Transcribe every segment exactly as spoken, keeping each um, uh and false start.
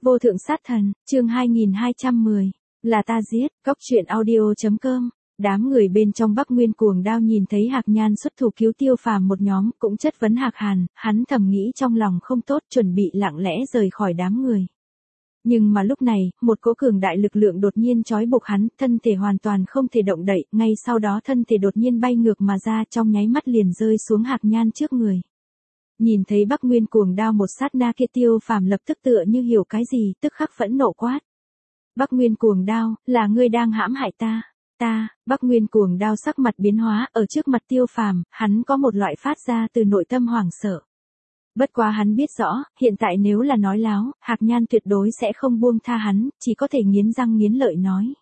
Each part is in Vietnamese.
Vô thượng sát thần, chương hai nghìn hai trăm mười, là ta giết, cóc truyện audio.com. Đám người bên trong Bắc Nguyên cuồng đao nhìn thấy Hạc Nhan xuất thủ cứu Tiêu Phàm một nhóm, cũng chất vấn Hạc Hàn, hắn thầm nghĩ trong lòng không tốt, chuẩn bị lặng lẽ rời khỏi đám người. Nhưng mà lúc này, một cỗ cường đại lực lượng đột nhiên trói buộc hắn, thân thể hoàn toàn không thể động đậy, ngay sau đó thân thể đột nhiên bay ngược mà ra, trong nháy mắt liền rơi xuống Hạc Nhan trước người. Nhìn thấy Bắc Nguyên cuồng đao một sát na kia, Tiêu Phàm lập tức tựa như hiểu cái gì, tức khắc phẫn nộ quát. Bắc Nguyên cuồng đao, là ngươi đang hãm hại ta. Ta, Bắc Nguyên cuồng đao sắc mặt biến hóa, ở trước mặt Tiêu Phàm, hắn có một loại phát ra từ nội tâm hoảng sợ. Bất quá hắn biết rõ, hiện tại nếu là nói láo, Hạc Nhan tuyệt đối sẽ không buông tha hắn, chỉ có thể nghiến răng nghiến lợi nói.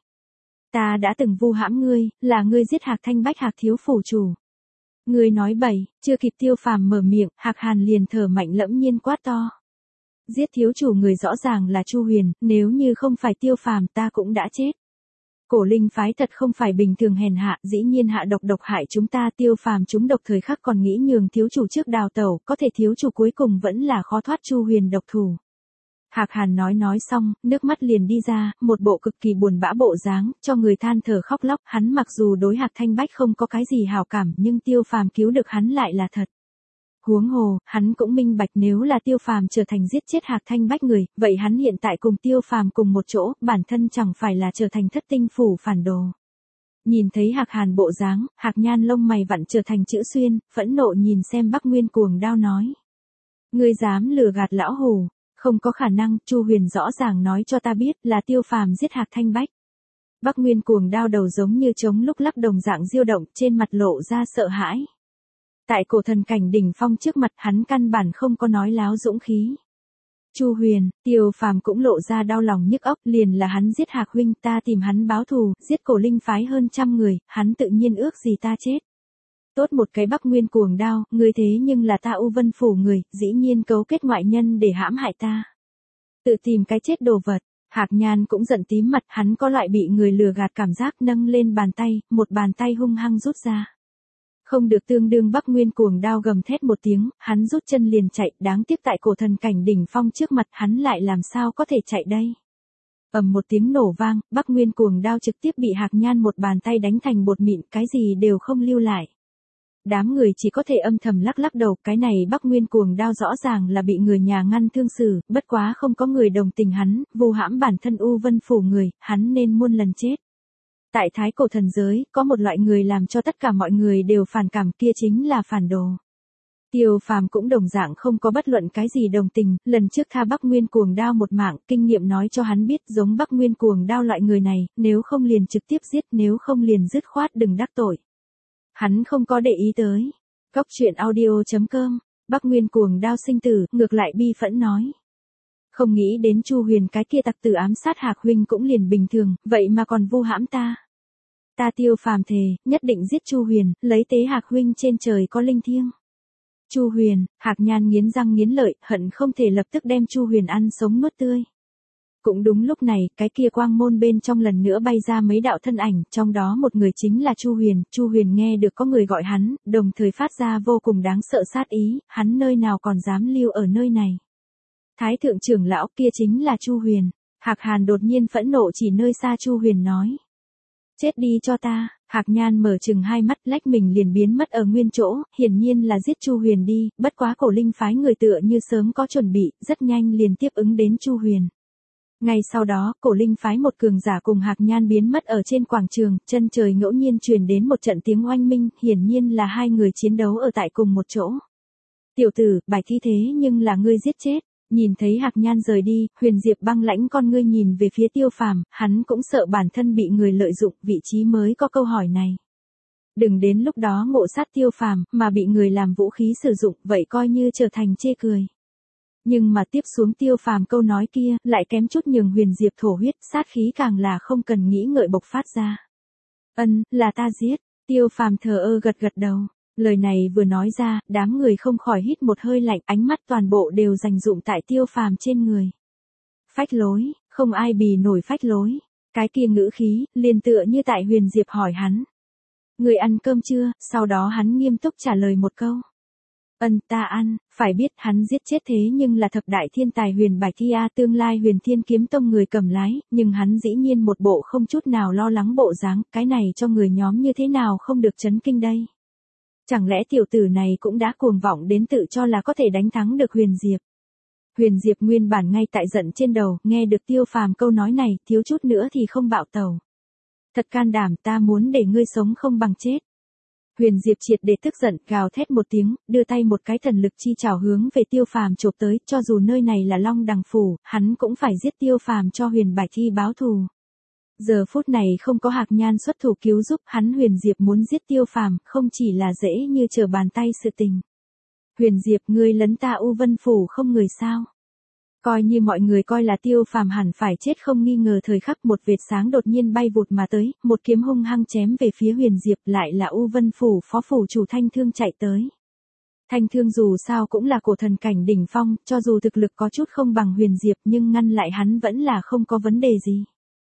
Ta đã từng vu hãm ngươi, là ngươi giết Hạc Thanh Bách Hạc thiếu phủ chủ. Ngươi nói bậy, chưa kịp Tiêu Phàm mở miệng, Hạc Hàn liền thở mạnh lẫm nhiên quát to. Giết thiếu chủ người rõ ràng là Chu Huyền, nếu như không phải Tiêu Phàm ta cũng đã chết. Cổ linh phái thật không phải bình thường hèn hạ, dĩ nhiên hạ độc độc hại chúng ta. Tiêu Phàm chúng độc thời khắc còn nghĩ nhường thiếu chủ trước đào tẩu, có thể thiếu chủ cuối cùng vẫn là khó thoát Chu Huyền độc thủ. Hạc Hàn nói nói xong, nước mắt liền đi ra, một bộ cực kỳ buồn bã bộ dáng, cho người than thở khóc lóc. Hắn mặc dù đối Hạc Thanh Bách không có cái gì hảo cảm, nhưng Tiêu Phàm cứu được hắn lại là thật. Huống hồ, hắn cũng minh bạch nếu là Tiêu Phàm trở thành giết chết Hạc Thanh Bách người, vậy hắn hiện tại cùng Tiêu Phàm cùng một chỗ, bản thân chẳng phải là trở thành thất tinh phủ phản đồ. Nhìn thấy Hạc Hàn bộ dáng, Hạc Nhan lông mày vặn trở thành chữ xuyên, phẫn nộ nhìn xem Bắc Nguyên cuồng đao nói. Ngươi dám lừa gạt lão hủ, không có khả năng, Chu Huyền rõ ràng nói cho ta biết là Tiêu Phàm giết Hạc Thanh Bách. Bắc Nguyên cuồng đao đầu giống như trống lúc lắc đồng dạng diêu động, trên mặt lộ ra sợ hãi. Tại cổ thần cảnh đỉnh phong trước mặt hắn căn bản không có nói láo dũng khí. Chu Huyền, Tiêu Phàm cũng lộ ra đau lòng nhức óc, liền là hắn giết Hạc huynh, ta tìm hắn báo thù, giết cổ linh phái hơn trăm người, hắn tự nhiên ước gì ta chết. Tốt một cái Bắc Nguyên cuồng đao, ngươi thế nhưng là ta U Vân phủ người, dĩ nhiên cấu kết ngoại nhân để hãm hại ta. Tự tìm cái chết đồ vật. Hạc Nhan cũng giận tím mặt, hắn có loại bị người lừa gạt cảm giác, nâng lên bàn tay, một bàn tay hung hăng rút ra. Không được tương đương Bắc Nguyên cuồng đao gầm thét một tiếng, hắn rút chân liền chạy, đáng tiếc tại cổ thần cảnh đỉnh phong trước mặt hắn lại làm sao có thể chạy đây. Ầm một tiếng nổ vang, Bắc Nguyên cuồng đao trực tiếp bị Hạc Nhan một bàn tay đánh thành bột mịn, cái gì đều không lưu lại. Đám người chỉ có thể âm thầm lắc lắc đầu, cái này Bắc Nguyên cuồng đao rõ ràng là bị người nhà ngăn thương xử, bất quá không có người đồng tình hắn, vu hãm bản thân U Vân phủ người, hắn nên muôn lần chết. Tại thái cổ thần giới, có một loại người làm cho tất cả mọi người đều phản cảm, kia chính là phản đồ. Tiêu Phàm cũng đồng dạng không có bất luận cái gì đồng tình, lần trước tha Bắc Nguyên cuồng đao một mạng, kinh nghiệm nói cho hắn biết giống Bắc Nguyên cuồng đao loại người này, nếu không liền trực tiếp giết, nếu không liền dứt khoát đừng đắc tội. Hắn không có để ý tới. Cóc truyện audio.com, Bắc Nguyên cuồng đao sinh tử, ngược lại bi phẫn nói. Không nghĩ đến Chu Huyền cái kia tặc tử ám sát Hạc huynh cũng liền bình thường, vậy mà còn vu hãm ta. Ta Tiêu Phàm thề, nhất định giết Chu Huyền, lấy tế Hạc huynh trên trời có linh thiêng. Chu Huyền, Hạc Nhan nghiến răng nghiến lợi, hận không thể lập tức đem Chu Huyền ăn sống nuốt tươi. Cũng đúng lúc này, cái kia quang môn bên trong lần nữa bay ra mấy đạo thân ảnh, trong đó một người chính là Chu Huyền. Chu Huyền nghe được có người gọi hắn, đồng thời phát ra vô cùng đáng sợ sát ý, hắn nơi nào còn dám lưu ở nơi này. Thái thượng trưởng lão, kia chính là Chu Huyền. Hạc Hàn đột nhiên phẫn nộ chỉ nơi xa Chu Huyền nói. Chết đi cho ta. Hạc Nhan mở chừng hai mắt, lách mình liền biến mất ở nguyên chỗ, hiển nhiên là giết Chu Huyền đi, bất quá cổ linh phái người tựa như sớm có chuẩn bị, rất nhanh liền tiếp ứng đến Chu Huyền. Ngay sau đó, cổ linh phái một cường giả cùng Hạc Nhan biến mất ở trên quảng trường, chân trời ngẫu nhiên truyền đến một trận tiếng oanh minh, hiển nhiên là hai người chiến đấu ở tại cùng một chỗ. Tiểu tử, bài thi thế nhưng là ngươi giết chết. Nhìn thấy Hạc Nhan rời đi, Huyền Diệp băng lãnh con ngươi nhìn về phía Tiêu Phàm, hắn cũng sợ bản thân bị người lợi dụng, vị trí mới có câu hỏi này. Đừng đến lúc đó ngộ sát Tiêu Phàm, mà bị người làm vũ khí sử dụng, vậy coi như trở thành chê cười. Nhưng mà tiếp xuống Tiêu Phàm câu nói kia, lại kém chút nhường Huyền Diệp thổ huyết, sát khí càng là không cần nghĩ ngợi bộc phát ra. Ân, là ta giết. Tiêu Phàm thờ ơ gật gật đầu. Lời này vừa nói ra, đám người không khỏi hít một hơi lạnh, ánh mắt toàn bộ đều dành dụm tại Tiêu Phàm trên người. Phách lối, không ai bì nổi phách lối. Cái kia ngữ khí, liền tựa như tại Huyền Diệp hỏi hắn. Người ăn cơm chưa, sau đó hắn nghiêm túc trả lời một câu. Ân ta ăn, phải biết hắn giết chết thế nhưng là thập đại thiên tài Huyền Bạch Thi A, tương lai Huyền Thiên Kiếm Tông người cầm lái, nhưng hắn dĩ nhiên một bộ không chút nào lo lắng bộ dáng, cái này cho người nhóm như thế nào không được chấn kinh đây. Chẳng lẽ tiểu tử này cũng đã cuồng vọng đến tự cho là có thể đánh thắng được Huyền Diệp. Huyền Diệp nguyên bản ngay tại giận trên đầu, nghe được Tiêu Phàm câu nói này, thiếu chút nữa thì không bạo tẩu. Thật can đảm, ta muốn để ngươi sống không bằng chết. Huyền Diệp triệt để tức giận, gào thét một tiếng, đưa tay một cái thần lực chi chảo hướng về Tiêu Phàm chộp tới, cho dù nơi này là Long Đằng phủ, hắn cũng phải giết Tiêu Phàm cho Huyền Bạch Thi báo thù. Giờ phút này không có Hạc Nhan xuất thủ cứu giúp, hắn Huyền Diệp muốn giết Tiêu Phàm, không chỉ là dễ như trở bàn tay sự tình. Huyền Diệp, ngươi lấn ta U Vân phủ không người sao? Coi như mọi người coi là Tiêu Phàm hẳn phải chết không nghi ngờ, thời khắc một vệt sáng đột nhiên bay vụt mà tới, một kiếm hung hăng chém về phía Huyền Diệp, lại là U Vân phủ phó phủ chủ Thanh Thương chạy tới. Thanh Thương dù sao cũng là cổ thần cảnh đỉnh phong, cho dù thực lực có chút không bằng Huyền Diệp nhưng ngăn lại hắn vẫn là không có vấn đề gì.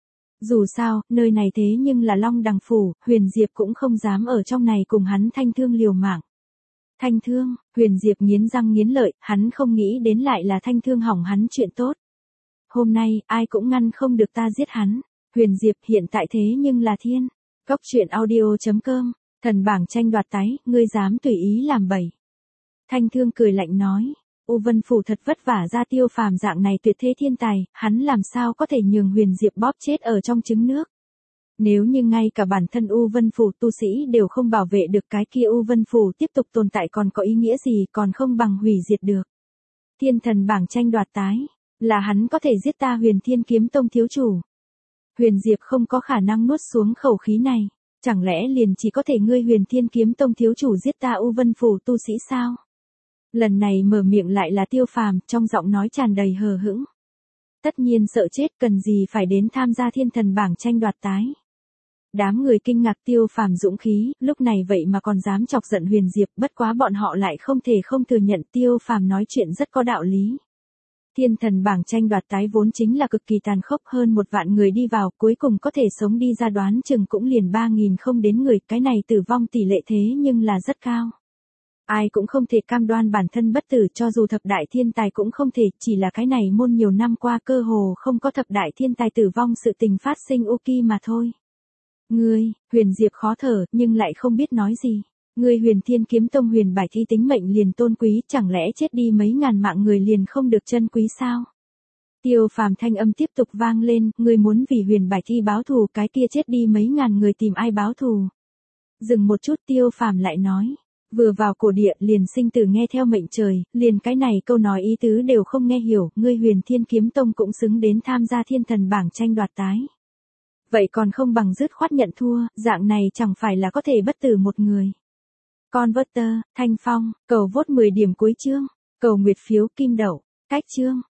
Dù sao, nơi này thế nhưng là Long Đằng phủ, Huyền Diệp cũng không dám ở trong này cùng hắn Thanh Thương liều mạng. Thanh Thương, Huyền Diệp nghiến răng nghiến lợi, hắn không nghĩ đến lại là Thanh Thương hỏng hắn chuyện tốt. Hôm nay, ai cũng ngăn không được ta giết hắn. Huyền Diệp hiện tại thế nhưng là thiên. Cốc truyện audio chấm com, thần bảng tranh đoạt tái, ngươi dám tùy ý làm bậy. Thanh Thương cười lạnh nói, U Vân phủ thật vất vả ra Tiêu Phàm dạng này tuyệt thế thiên tài, hắn làm sao có thể nhường Huyền Diệp bóp chết ở trong trứng nước. Nếu như ngay cả bản thân U Vân phủ tu sĩ đều không bảo vệ được, cái kia U Vân phủ tiếp tục tồn tại còn có ý nghĩa gì, còn không bằng hủy diệt được. Thiên thần bảng tranh đoạt tái, là hắn có thể giết ta Huyền Thiên Kiếm Tông thiếu chủ. Huyền Diệp không có khả năng nuốt xuống khẩu khí này, chẳng lẽ liền chỉ có thể ngươi Huyền Thiên Kiếm Tông thiếu chủ giết ta U Vân phủ tu sĩ sao? Lần này mở miệng lại là Tiêu Phàm, trong giọng nói tràn đầy hờ hững. Tất nhiên sợ chết, cần gì phải đến tham gia thiên thần bảng tranh đoạt tái. Đám người kinh ngạc Tiêu Phàm dũng khí, lúc này vậy mà còn dám chọc giận Huyền Diệp, bất quá bọn họ lại không thể không thừa nhận Tiêu Phàm nói chuyện rất có đạo lý. Thiên thần bảng tranh đoạt tái vốn chính là cực kỳ tàn khốc, hơn một vạn người đi vào, cuối cùng có thể sống đi ra đoán chừng cũng liền ba nghìn không đến người, cái này tử vong tỷ lệ thế nhưng là rất cao. Ai cũng không thể cam đoan bản thân bất tử, cho dù thập đại thiên tài cũng không thể, chỉ là cái này môn nhiều năm qua cơ hồ không có thập đại thiên tài tử vong sự tình phát sinh Uki mà thôi. Ngươi, Huyền Diệp khó thở, nhưng lại không biết nói gì. Ngươi Huyền Thiên Kiếm Tông Huyền Bạch Thi tính mệnh liền tôn quý, chẳng lẽ chết đi mấy ngàn mạng người liền không được chân quý sao? Tiêu Phàm thanh âm tiếp tục vang lên, ngươi muốn vì Huyền Bạch Thi báo thù, cái kia chết đi mấy ngàn người tìm ai báo thù? Dừng một chút, Tiêu Phàm lại nói, vừa vào cổ địa liền sinh tử nghe theo mệnh trời, liền cái này câu nói ý tứ đều không nghe hiểu, ngươi Huyền Thiên Kiếm Tông cũng xứng đến tham gia thiên thần bảng tranh đoạt tái. Vậy còn không bằng dứt khoát nhận thua, dạng này chẳng phải là có thể bất tử một người. Converter, Thanh Phong, cầu vote mười điểm cuối chương, cầu nguyệt phiếu kim đậu, cách chương.